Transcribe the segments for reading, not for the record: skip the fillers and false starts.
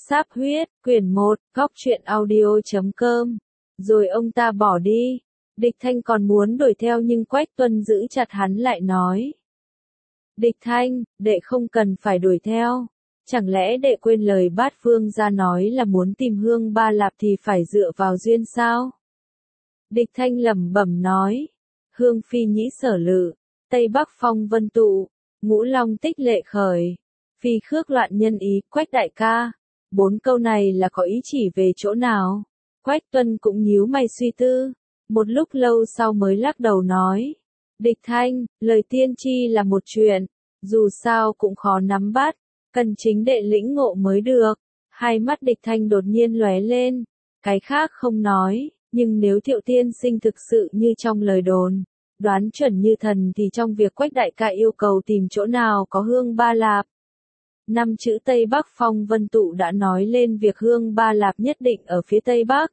Sáp huyết, quyển 1, góc truyện audio.com. Rồi ông ta bỏ đi. Địch Thanh còn muốn đuổi theo nhưng Quách Tuân giữ chặt hắn lại nói. Địch Thanh, đệ không cần phải đuổi theo. Chẳng lẽ đệ quên lời Bát Vương gia nói là muốn tìm Hương Ba Lạp thì phải dựa vào duyên sao? Địch Thanh lẩm bẩm nói. Hương phi nhĩ sở lự, Tây Bắc phong vân tụ, ngũ long tích lệ khởi, phi khước loạn nhân ý. Quách đại ca, 4 câu này là có ý chỉ về chỗ nào? Quách Tuân cũng nhíu mày suy tư, một lúc lâu sau mới lắc đầu nói. Địch Thanh, lời tiên tri là một chuyện, dù sao cũng khó nắm bắt, cần chính đệ lĩnh ngộ mới được. Hai mắt Địch Thanh đột nhiên lóe lên, cái khác không nói, nhưng nếu Thiệu tiên sinh thực sự như trong lời đồn, đoán chuẩn như thần thì trong việc Quách đại ca yêu cầu tìm chỗ nào có Hương Ba Lạp. 5 chữ Tây Bắc phong vân tụ đã nói lên việc Hương Ba Lạp nhất định ở phía Tây Bắc.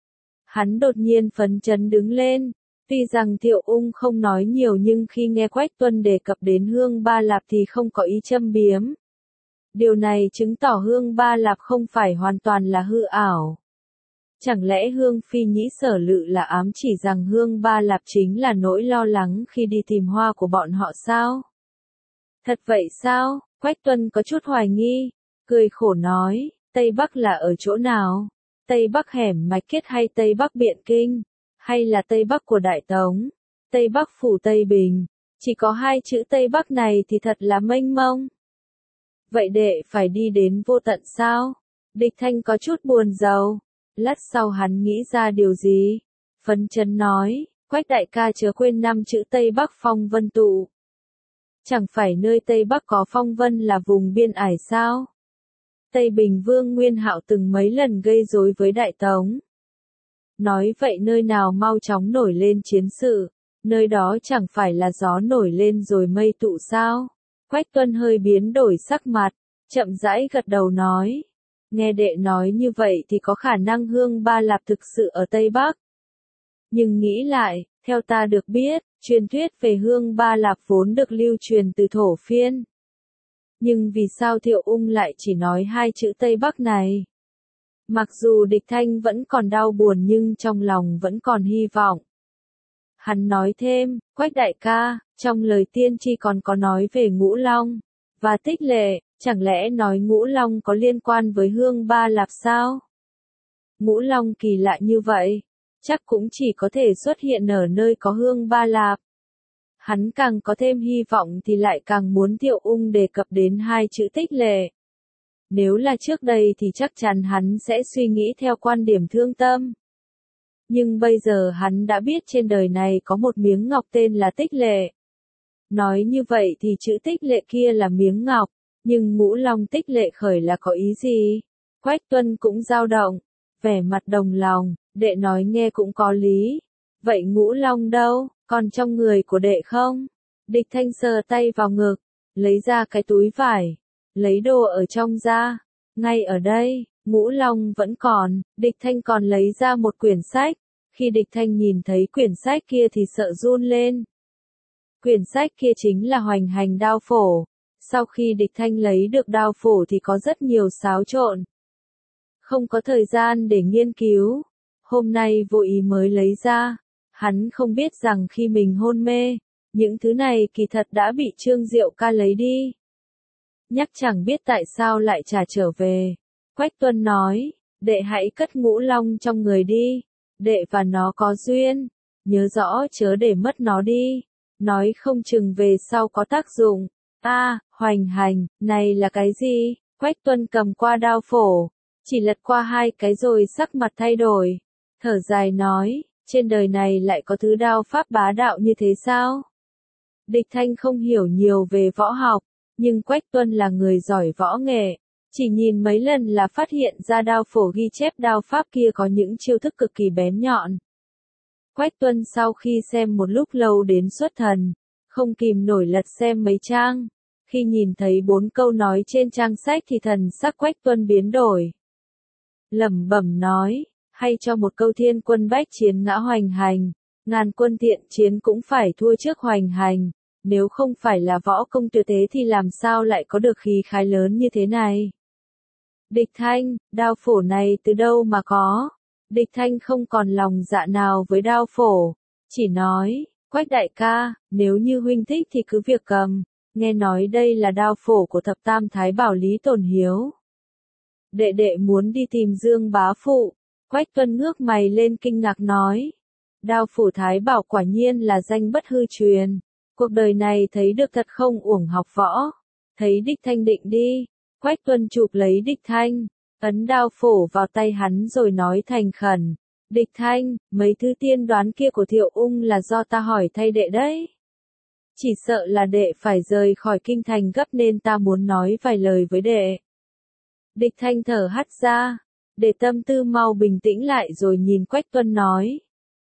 Hắn đột nhiên phấn chấn đứng lên, tuy rằng Thiệu Ung không nói nhiều nhưng khi nghe Quách Tuân đề cập đến Hương Ba Lạp thì không có ý châm biếm. Điều này chứng tỏ Hương Ba Lạp không phải hoàn toàn là hư ảo. Chẳng lẽ Hương phi nhĩ sở lự là ám chỉ rằng Hương Ba Lạp chính là nỗi lo lắng khi đi tìm hoa của bọn họ sao? Thật vậy sao? Quách Tuân có chút hoài nghi, cười khổ nói, Tây Bắc là ở chỗ nào? Tây Bắc hẻm Mạch Kiết hay Tây Bắc Biện Kinh? Hay là Tây Bắc của Đại Tống? Tây Bắc phủ Tây Bình? Chỉ có 2 chữ Tây Bắc này thì thật là mênh mông. Vậy đệ phải đi đến vô tận sao? Địch Thanh có chút buồn rầu. Lát sau hắn nghĩ ra điều gì? Phấn chấn nói, Quách đại ca chớ quên 5 chữ Tây Bắc phong vân tụ. Chẳng phải nơi Tây Bắc có phong vân là vùng biên ải sao? Tây Bình Vương Nguyên Hạo từng mấy lần gây rối với Đại Tống. Nói vậy nơi nào mau chóng nổi lên chiến sự, nơi đó chẳng phải là gió nổi lên rồi mây tụ sao? Quách Tuân hơi biến đổi sắc mặt, chậm rãi gật đầu nói. Nghe đệ nói như vậy thì có khả năng Hương Ba Lạp thực sự ở Tây Bắc. Nhưng nghĩ lại, theo ta được biết, truyền thuyết về Hương Ba Lạp vốn được lưu truyền từ Thổ Phiên. Nhưng vì sao Thiệu Ung lại chỉ nói 2 chữ Tây Bắc này? Mặc dù Địch Thanh vẫn còn đau buồn nhưng trong lòng vẫn còn hy vọng. Hắn nói thêm, Quách đại ca, trong lời tiên tri còn có nói về Ngũ Long và Tích Lệ, chẳng lẽ nói Ngũ Long có liên quan với Hương Ba Lạp sao? Ngũ Long kỳ lạ như vậy, chắc cũng chỉ có thể xuất hiện ở nơi có Hương Ba Lạp. Hắn càng có thêm hy vọng thì lại càng muốn Thiệu Ung đề cập đến 2 chữ Tích Lệ. Nếu là trước đây thì chắc chắn hắn sẽ suy nghĩ theo quan điểm thương tâm. Nhưng bây giờ hắn đã biết trên đời này có một miếng ngọc tên là Tích Lệ. Nói như vậy thì chữ Tích Lệ kia là miếng ngọc, nhưng Ngũ Long Tích Lệ khởi là có ý gì? Quách Tuân cũng dao động, vẻ mặt đồng lòng, đệ nói nghe cũng có lý. Vậy Ngũ Long đâu, còn trong người của đệ không? Địch Thanh sờ tay vào ngực, lấy ra cái túi vải, lấy đồ ở trong ra. Ngay ở đây, Ngũ Long vẫn còn, Địch Thanh còn lấy ra một quyển sách. Khi Địch Thanh nhìn thấy quyển sách kia thì sợ run lên. Quyển sách kia chính là Hoành Hành Đao Phổ. Sau khi Địch Thanh lấy được đao phổ thì có rất nhiều xáo trộn. Không có thời gian để nghiên cứu. Hôm nay vô ý mới lấy ra. Hắn không biết rằng khi mình hôn mê, những thứ này kỳ thật đã bị Trương Diệu ca lấy đi. Nhắc chẳng biết tại sao lại trả trở về. Quách Tuân nói, đệ hãy cất Ngũ Long trong người đi. Đệ và nó có duyên. Nhớ rõ chớ để mất nó đi. Nói không chừng về sau có tác dụng. Hoành hành, này là cái gì? Quách Tuân cầm qua đao phổ, chỉ lật qua 2 cái rồi sắc mặt thay đổi. Thở dài nói, trên đời này lại có thứ đao pháp bá đạo như thế sao? Địch Thanh không hiểu nhiều về võ học, nhưng Quách Tuân là người giỏi võ nghệ. Chỉ nhìn mấy lần là phát hiện ra đao phổ ghi chép đao pháp kia có những chiêu thức cực kỳ bén nhọn. Quách Tuân sau khi xem một lúc lâu đến xuất thần, không kìm nổi lật xem mấy trang. Khi nhìn thấy 4 câu nói trên trang sách thì thần sắc Quách Tuân biến đổi. Lẩm bẩm nói, hay cho một câu thiên quân bách chiến ngã hoành hành, ngàn quân thiện chiến cũng phải thua trước hoành hành. Nếu không phải là võ công tuyệt thế thì làm sao lại có được khí khái lớn như thế này? Địch Thanh, đao phổ này từ đâu mà có? Địch Thanh không còn lòng dạ nào với đao phổ, chỉ nói, Quách đại ca, nếu như huynh thích thì cứ việc cầm, nghe nói đây là đao phổ của thập tam thái bảo Lý Tồn Hiếu. Đệ đệ muốn đi tìm Dương bá phụ. Quách Tuân ngước mày lên kinh ngạc nói, đao phủ thái bảo quả nhiên là danh bất hư truyền, cuộc đời này thấy được thật không uổng học võ. Thấy Địch Thanh định đi, Quách Tuân chụp lấy Địch Thanh, ấn đao phổ vào tay hắn rồi nói thành khẩn, Địch Thanh, mấy thứ tiên đoán kia của Thiệu Ung là do ta hỏi thay đệ đấy. Chỉ sợ là đệ phải rời khỏi kinh thành gấp nên ta muốn nói vài lời với đệ. Địch Thanh thở hắt ra, để tâm tư mau bình tĩnh lại rồi nhìn Quách Tuân nói.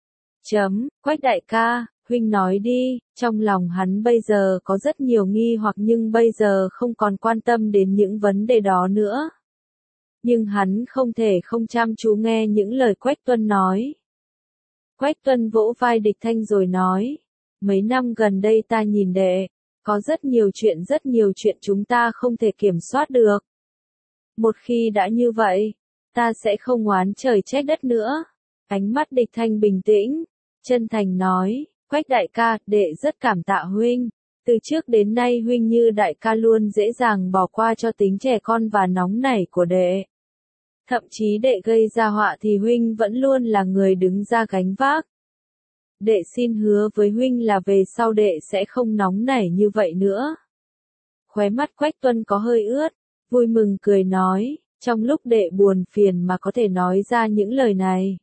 Quách đại ca, huynh nói đi, trong lòng hắn bây giờ có rất nhiều nghi hoặc nhưng bây giờ không còn quan tâm đến những vấn đề đó nữa. Nhưng hắn không thể không chăm chú nghe những lời Quách Tuân nói. Quách Tuân vỗ vai Địch Thanh rồi nói, mấy năm gần đây ta nhìn đệ, có rất nhiều chuyện chúng ta không thể kiểm soát được. Một khi đã như vậy, ta sẽ không oán trời trách đất nữa. Ánh mắt Địch Thanh bình tĩnh, chân thành nói, Quách đại ca, đệ rất cảm tạ huynh. Từ trước đến nay huynh như đại ca luôn dễ dàng bỏ qua cho tính trẻ con và nóng nảy của đệ. Thậm chí đệ gây ra họa thì huynh vẫn luôn là người đứng ra gánh vác. Đệ xin hứa với huynh là về sau đệ sẽ không nóng nảy như vậy nữa. Khóe mắt Quách Tuân có hơi ướt, vui mừng cười nói, trong lúc đệ buồn phiền mà có thể nói ra những lời này.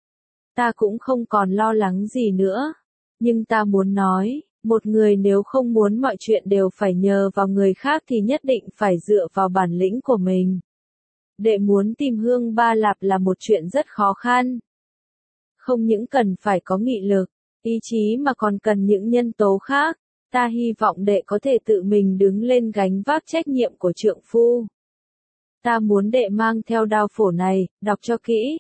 Ta cũng không còn lo lắng gì nữa, nhưng ta muốn nói, một người nếu không muốn mọi chuyện đều phải nhờ vào người khác thì nhất định phải dựa vào bản lĩnh của mình. Đệ muốn tìm Hương Ba Lạp là một chuyện rất khó khăn. Không những cần phải có nghị lực, ý chí mà còn cần những nhân tố khác. Ta hy vọng đệ có thể tự mình đứng lên gánh vác trách nhiệm của trượng phu. Ta muốn đệ mang theo đao phổ này, đọc cho kỹ.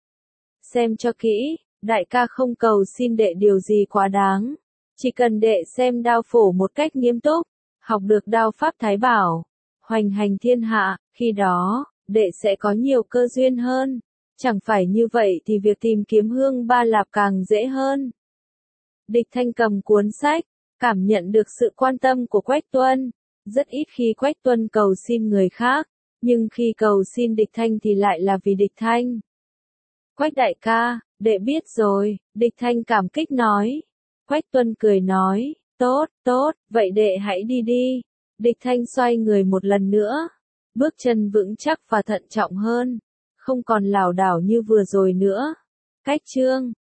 Xem cho kỹ, đại ca không cầu xin đệ điều gì quá đáng. Chỉ cần đệ xem đao phổ một cách nghiêm túc, học được đao pháp thái bảo, hoành hành thiên hạ, khi đó, đệ sẽ có nhiều cơ duyên hơn. Chẳng phải như vậy thì việc tìm kiếm Hương Ba Lạp càng dễ hơn. Địch Thanh cầm cuốn sách, cảm nhận được sự quan tâm của Quách Tuân. Rất ít khi Quách Tuân cầu xin người khác, nhưng khi cầu xin Địch Thanh thì lại là vì Địch Thanh. Quách đại ca, đệ biết rồi, Địch Thanh cảm kích nói. Quách Tuân cười nói, tốt, vậy đệ hãy đi đi. Địch Thanh xoay người một lần nữa, bước chân vững chắc và thận trọng hơn, không còn lảo đảo như vừa rồi nữa. Cách chương